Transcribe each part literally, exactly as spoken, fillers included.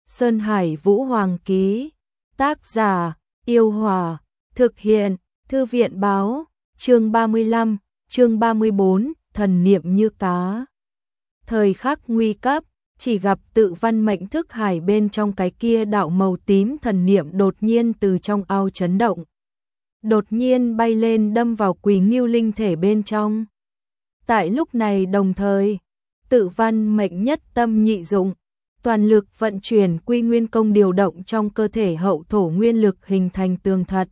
Sơn Hải Vũ Hoàng ký. Tác giả, Yêu Hòa. Thực hiện, Thư viện báo. Chương ba mươi lăm, chương ba mươi bốn, thần niệm như cá. Thời khắc nguy cấp, chỉ gặp Tự Văn mệnh thức hải bên trong cái kia đạo màu tím thần niệm đột nhiên từ trong ao chấn động. Đột nhiên bay lên đâm vào Quỳ Ngưu linh thể bên trong. Tại lúc này đồng thời, Tự Văn mệnh nhất tâm nhị dụng, toàn lực vận chuyển Quy Nguyên công điều động trong cơ thể hậu thổ nguyên lực hình thành tường thật.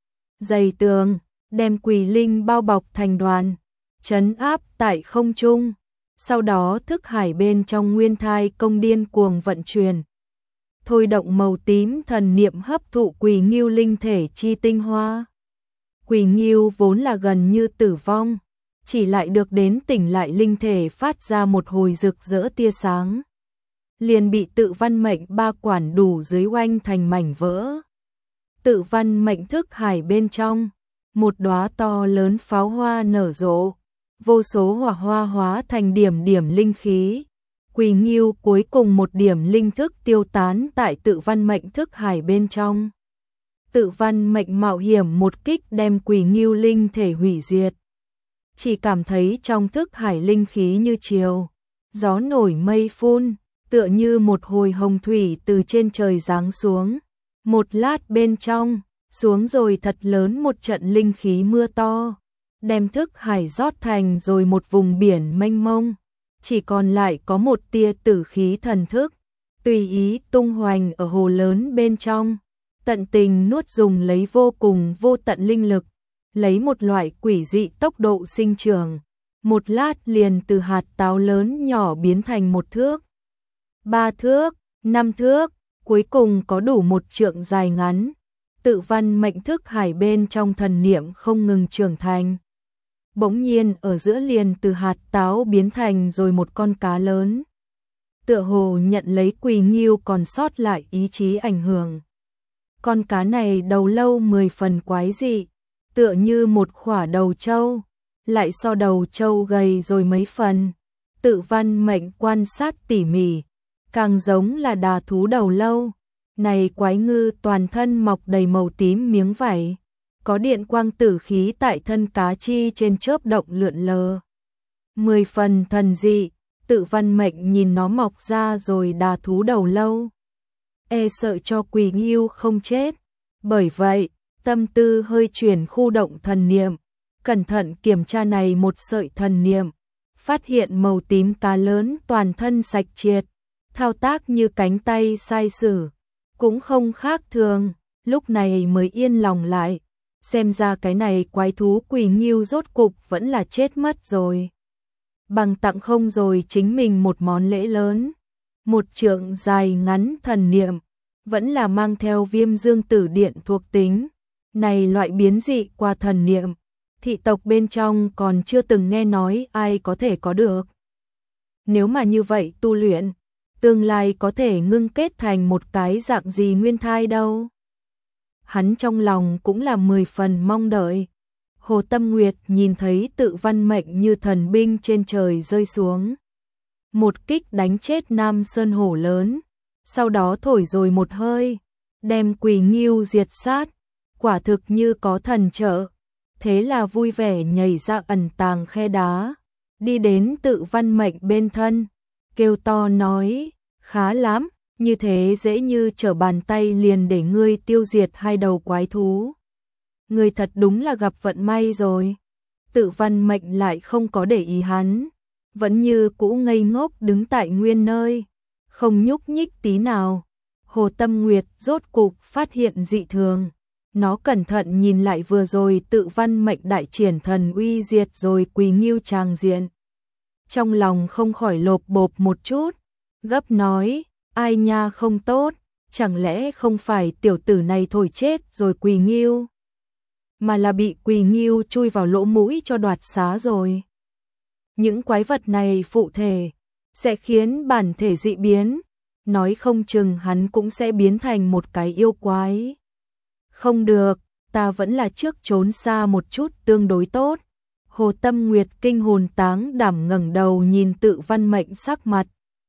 Dày tường, đem Quỳ linh bao bọc thành đoàn, trấn áp tại không trung. Sau đó thức hải bên trong nguyên thai công điên cuồng vận chuyển. Thôi động màu tím thần niệm hấp thụ Quỳ Ngưu linh thể chi tinh hoa. Quỳ Ngưu vốn là gần như tử vong, chỉ lại được đến tỉnh lại linh thể phát ra một hồi rực rỡ tia sáng. Liền bị Tự Văn mệnh ba quản đủ dưới oanh thành mảnh vỡ. Tự Văn mệnh thức hải bên trong, một đóa to lớn pháo hoa nở rộ, vô số hỏa hoa hóa thành điểm điểm linh khí. Quỳ Ngưu cuối cùng một điểm linh thức tiêu tán tại Tự Văn mệnh thức hải bên trong. Tự Văn mệnh mạo hiểm một kích đem Quỳ Ngưu linh thể hủy diệt. Chỉ cảm thấy trong thức hải linh khí như chiều, gió nổi mây phun, tựa như một hồi hồng thủy từ trên trời giáng xuống. Một lát bên trong, xuống rồi thật lớn một trận linh khí mưa to, đem thức hải rót thành rồi một vùng biển mênh mông. Chỉ còn lại có một tia tử khí thần thức, tùy ý tung hoành ở hồ lớn bên trong, tận tình nuốt dùng lấy vô cùng vô tận linh lực, lấy một loại quỷ dị tốc độ sinh trưởng. Một lát liền từ hạt táo lớn nhỏ biến thành một thước, ba thước, năm thước, cuối cùng có đủ một trượng dài ngắn. Tự Văn mệnh thức hải bên trong thần niệm không ngừng trưởng thành. Bỗng nhiên ở giữa liền từ hạt táo biến thành rồi một con cá lớn. Tựa hồ nhận lấy Quỳ Ngưu còn sót lại ý chí ảnh hưởng. Con cá này đầu lâu mười phần quái dị, tựa như một khỏa đầu trâu, lại so đầu trâu gầy rồi mấy phần. Tự Văn mệnh quan sát tỉ mỉ, càng giống là đà thú đầu lâu. Này quái ngư toàn thân mọc đầy màu tím miếng vảy, có điện quang tử khí tại thân cá chi trên chớp động lượn lờ. Mười phần thần dị. Tự Văn mệnh nhìn nó mọc ra rồi đà thú đầu lâu, e sợ cho Quỳ Ngưu không chết. Bởi vậy, tâm tư hơi chuyển khu động thần niệm, cẩn thận kiểm tra này một sợi thần niệm, phát hiện màu tím cá lớn toàn thân sạch triệt, thao tác như cánh tay sai sử, cũng không khác thường. Lúc này mới yên lòng lại, xem ra cái này quái thú Quỳ Ngưu rốt cục vẫn là chết mất rồi. Bằng tặng không rồi chính mình một món lễ lớn, một trượng dài ngắn thần niệm, vẫn là mang theo Viêm Dương Tử Điện thuộc tính. Này loại biến dị qua thần niệm, thị tộc bên trong còn chưa từng nghe nói ai có thể có được. Nếu mà như vậy tu luyện, tương lai có thể ngưng kết thành một cái dạng gì nguyên thai đâu. Hắn trong lòng cũng là mười phần mong đợi. Hồ Tâm Nguyệt nhìn thấy Tự Văn mệnh như thần binh trên trời rơi xuống. Một kích đánh chết Nam Sơn hổ lớn, sau đó thổi rồi một hơi, đem Quỳ Ngưu diệt sát, quả thực như có thần trợ. Thế là vui vẻ nhảy ra ẩn tàng khe đá, đi đến Tự Văn mệnh bên thân, kêu to nói, khá lắm, như thế dễ như trở bàn tay liền để ngươi tiêu diệt hai đầu quái thú. Ngươi thật đúng là gặp vận may rồi. Tự Văn mệnh lại không có để ý hắn, vẫn như cũ ngây ngốc đứng tại nguyên nơi, không nhúc nhích tí nào. Hồ Tâm Nguyệt rốt cục phát hiện dị thường, nó cẩn thận nhìn lại vừa rồi Tự Văn mệnh đại triển thần uy diệt rồi Quỳ Ngưu tràng diện. Trong lòng không khỏi lộp bộp một chút, gấp nói, ai nha không tốt, chẳng lẽ không phải tiểu tử này thổi chết rồi Quỳ Ngưu, mà là bị Quỳ Ngưu chui vào lỗ mũi cho đoạt xá rồi. Những quái vật này phụ thể, sẽ khiến bản thể dị biến, nói không chừng hắn cũng sẽ biến thành một cái yêu quái. Không được, ta vẫn là trước trốn xa một chút tương đối tốt. Hồ Tâm Nguyệt kinh hồn táng đảm ngẩng đầu nhìn Tự Văn mệnh sắc mặt.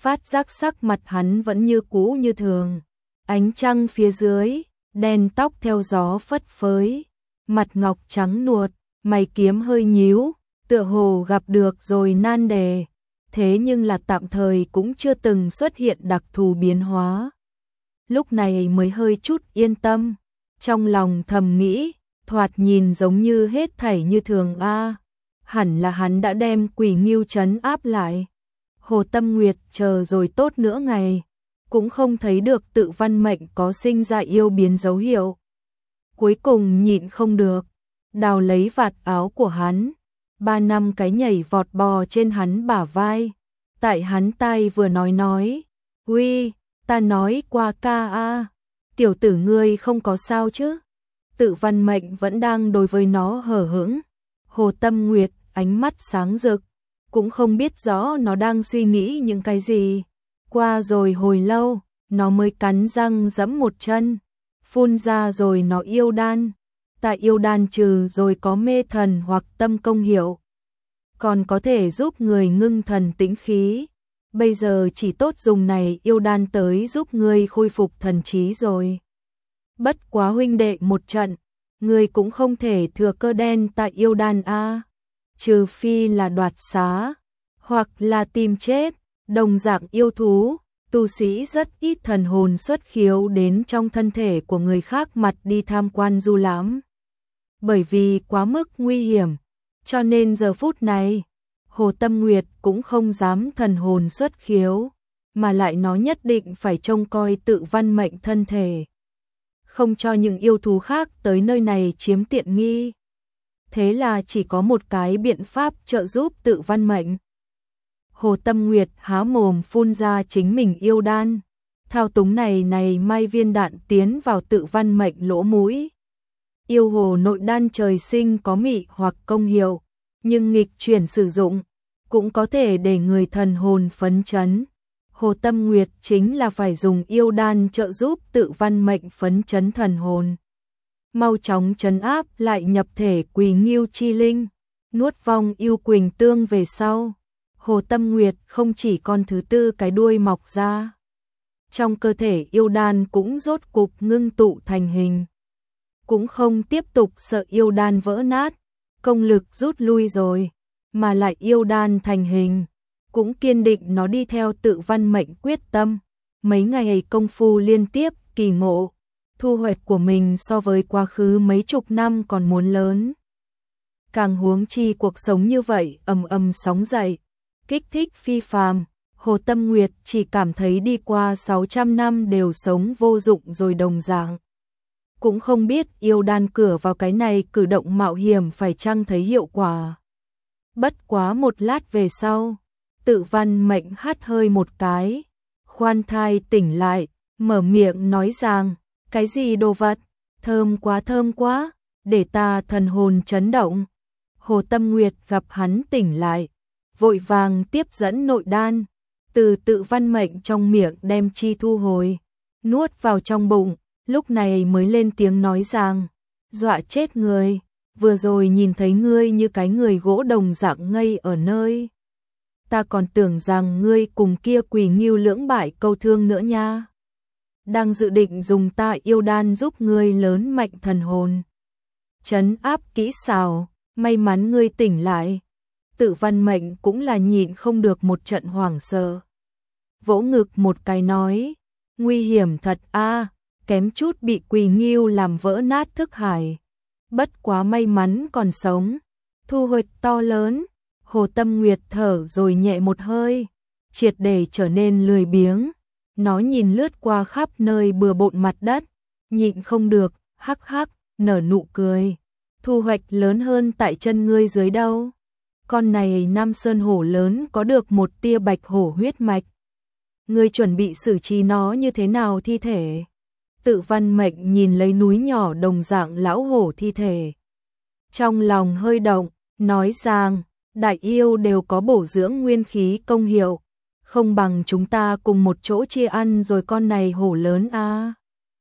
phát giác sắc mặt hắn vẫn như cũ như thường. Ánh trăng phía dưới, đen tóc theo gió phất phới, mặt ngọc trắng nuột, mày kiếm hơi nhíu, tựa hồ gặp được rồi nan đề, thế nhưng là tạm thời cũng chưa từng xuất hiện đặc thù biến hóa. Lúc này mới hơi chút yên tâm, trong lòng thầm nghĩ, thoạt nhìn giống như hết thảy như thường a, hẳn là hắn đã đem Quỷ Ngưu trấn áp lại. Hồ Tâm Nguyệt chờ rồi tốt nữa ngày, cũng không thấy được Tự Văn Mệnh có sinh ra yêu biến dấu hiệu. Cuối cùng nhịn không được, đào lấy vạt áo của hắn, ba năm cái nhảy vọt bò trên hắn bả vai, tại hắn tai vừa nói nói, uy, ta nói qua ca a, tiểu tử ngươi không có sao chứ? Tự Văn Mệnh vẫn đang đối với nó hờ hững. Hồ Tâm Nguyệt ánh mắt sáng rực, cũng không biết rõ nó đang suy nghĩ những cái gì. Qua rồi hồi lâu, nó mới cắn răng giẫm một chân, phun ra rồi nó yêu đan. Tại yêu đan trừ rồi có mê thần hoặc tâm công hiệu, còn có thể giúp người ngưng thần tĩnh khí. Bây giờ chỉ tốt dùng này yêu đan tới giúp ngươi khôi phục thần trí rồi. Bất quá huynh đệ một trận, ngươi cũng không thể thừa cơ đen tại yêu đan a, trừ phi là đoạt xá, hoặc là tìm chết. Đồng dạng yêu thú, tu sĩ rất ít thần hồn xuất khiếu đến trong thân thể của người khác mặt đi tham quan du lãm. Bởi vì quá mức nguy hiểm, cho nên giờ phút này, Hồ Tâm Nguyệt cũng không dám thần hồn xuất khiếu, mà lại nó nhất định phải trông coi Tự Văn Mệnh thân thể, không cho những yêu thú khác tới nơi này chiếm tiện nghi. Thế là chỉ có một cái biện pháp trợ giúp Tự Văn Mệnh. Hồ Tâm Nguyệt há mồm phun ra chính mình yêu đan, thao túng này này mai viên đạn tiến vào Tự Văn Mệnh lỗ mũi. Yêu hồ nội đan trời sinh có mị hoặc công hiệu, nhưng nghịch chuyển sử dụng, cũng có thể để người thần hồn phấn chấn. Hồ Tâm Nguyệt chính là phải dùng yêu đan trợ giúp Tự Văn Mệnh phấn chấn thần hồn. Mau chóng trấn áp lại nhập thể Quỷ Ngưu chi linh, nuốt vong yêu Quỳnh Tương về sau. Hồ Tâm Nguyệt không chỉ con thứ tư cái đuôi mọc ra, trong cơ thể yêu đan cũng rốt cục ngưng tụ thành hình. Cũng không tiếp tục sợ yêu đan vỡ nát, công lực rút lui rồi, mà lại yêu đan thành hình, cũng kiên định nó đi theo Tự Văn Mệnh quyết tâm. Mấy ngày công phu liên tiếp kỳ ngộ, thu hoạch của mình so với quá khứ mấy chục năm còn muốn lớn. Càng huống chi cuộc sống như vậy ầm ầm sóng dậy, kích thích phi phàm. Hồ Tâm Nguyệt chỉ cảm thấy đi qua sáu trăm năm đều sống vô dụng rồi đồng dạng. Cũng không biết yêu đan cửa vào cái này cử động mạo hiểm phải chăng thấy hiệu quả. Bất quá một lát về sau, Tự Văn Mệnh hắt hơi một cái, khoan thai tỉnh lại, mở miệng nói rằng, cái gì đồ vật, thơm quá thơm quá, để ta thần hồn chấn động. Hồ Tâm Nguyệt gặp hắn tỉnh lại, vội vàng tiếp dẫn nội đan, từ Tự Văn Mệnh trong miệng đem chi thu hồi, nuốt vào trong bụng, lúc này mới lên tiếng nói rằng, dọa chết người, vừa rồi nhìn thấy ngươi như cái người gỗ đồng dạng ngây ở nơi. Ta còn tưởng rằng ngươi cùng kia Quỷ Ngưu lưỡng bại câu thương nữa nha. Đang dự định dùng ta yêu đan giúp ngươi lớn mạnh thần hồn, trấn áp kỹ xảo, may mắn ngươi tỉnh lại. Tự Văn Mệnh cũng là nhịn không được một trận hoảng sợ, vỗ ngực một cái nói, nguy hiểm thật a, kém chút bị Quỷ Ngưu làm vỡ nát thức hải, bất quá may mắn còn sống, thu hoạch to lớn. Hồ Tâm Nguyệt thở rồi nhẹ một hơi, triệt để trở nên lười biếng. Nó nhìn lướt qua khắp nơi bừa bộn mặt đất, nhịn không được, hắc hắc, nở nụ cười. Thu hoạch lớn hơn tại chân ngươi dưới đâu. Con này Nam Sơn hổ lớn có được một tia bạch hổ huyết mạch. Ngươi chuẩn bị xử trí nó như thế nào thi thể? Tự Văn Mệnh nhìn lấy núi nhỏ đồng dạng lão hổ thi thể, trong lòng hơi động, nói rằng, đại yêu đều có bổ dưỡng nguyên khí công hiệu, không bằng chúng ta cùng một chỗ chia ăn rồi con này hổ lớn a. À.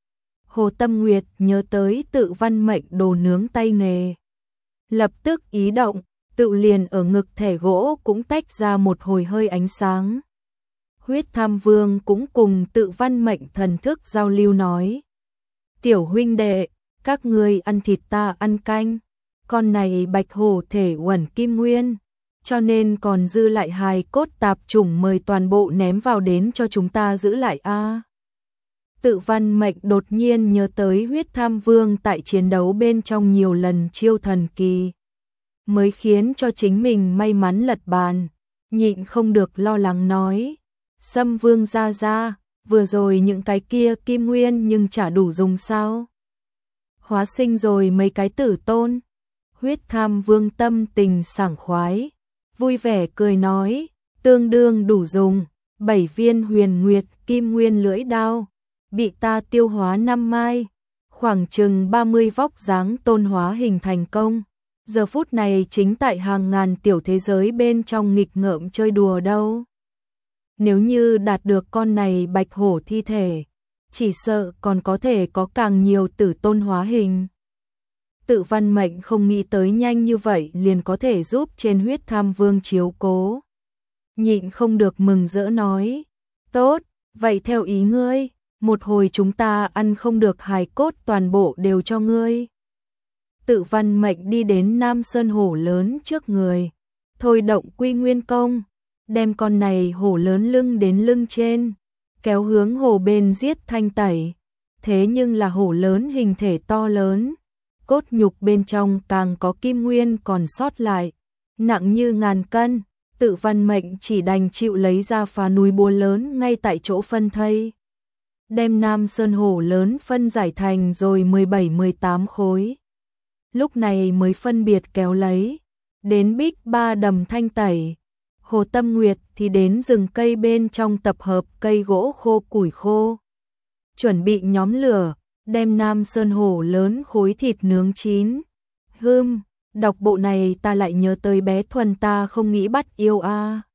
Hồ Tâm Nguyệt nhớ tới Tự Văn Mệnh đồ nướng tay nghề, lập tức ý động, tự liền ở ngực thẻ gỗ cũng tách ra một hồi hơi ánh sáng. Huyết Tham Vương cũng cùng Tự Văn Mệnh thần thức giao lưu nói. Tiểu huynh đệ, các ngươi ăn thịt ta ăn canh, con này bạch hổ thể uẩn kim nguyên, cho nên còn dư lại hài cốt tạp chủng mời toàn bộ ném vào đến cho chúng ta giữ lại a. Tự Văn Mệnh đột nhiên nhớ tới Huyết Tham Vương tại chiến đấu bên trong nhiều lần chiêu thần kỳ, mới khiến cho chính mình may mắn lật bàn, nhịn không được lo lắng nói. Sâm Vương gia gia, vừa rồi những cái kia kim nguyên nhưng chả đủ dùng sao? Hóa sinh rồi mấy cái tử tôn. Huyết Tham Vương tâm tình sảng khoái, vui vẻ cười nói, tương đương đủ dùng, bảy viên huyền nguyệt kim nguyên lưỡi đao, bị ta tiêu hóa năm mai, khoảng chừng ba mươi vóc dáng tôn hóa hình thành công. Giờ phút này chính tại hàng ngàn tiểu thế giới bên trong nghịch ngợm chơi đùa đâu. Nếu như đạt được con này bạch hổ thi thể, chỉ sợ còn có thể có càng nhiều tử tôn hóa hình. Tự Văn Mệnh không nghĩ tới nhanh như vậy liền có thể giúp trên Huyết Tham Vương chiếu cố. Nhịn không được mừng rỡ nói, tốt, vậy theo ý ngươi, một hồi chúng ta ăn không được hài cốt toàn bộ đều cho ngươi. Tự Văn Mệnh đi đến Nam Sơn hổ lớn trước người, thôi động Quy Nguyên Công, đem con này hổ lớn lưng đến lưng trên, kéo hướng hồ bên giết thanh tẩy. Thế nhưng là hổ lớn hình thể to lớn, cốt nhục bên trong càng có kim nguyên còn sót lại, nặng như ngàn cân. Tự Văn Mệnh chỉ đành chịu lấy ra phá núi búa lớn ngay tại chỗ phân thây, đem Nam Sơn hổ lớn phân giải thành rồi mười bảy mười tám khối. Lúc này mới phân biệt kéo lấy đến Bích Ba đầm thanh tẩy. Hồ Tâm Nguyệt thì đến rừng cây bên trong tập hợp cây gỗ khô củi khô, chuẩn bị nhóm lửa, đem Nam Sơn hổ lớn khối thịt nướng chín. Hừm, đọc bộ này ta lại nhớ tới bé Thuần ta không nghĩ bắt yêu a.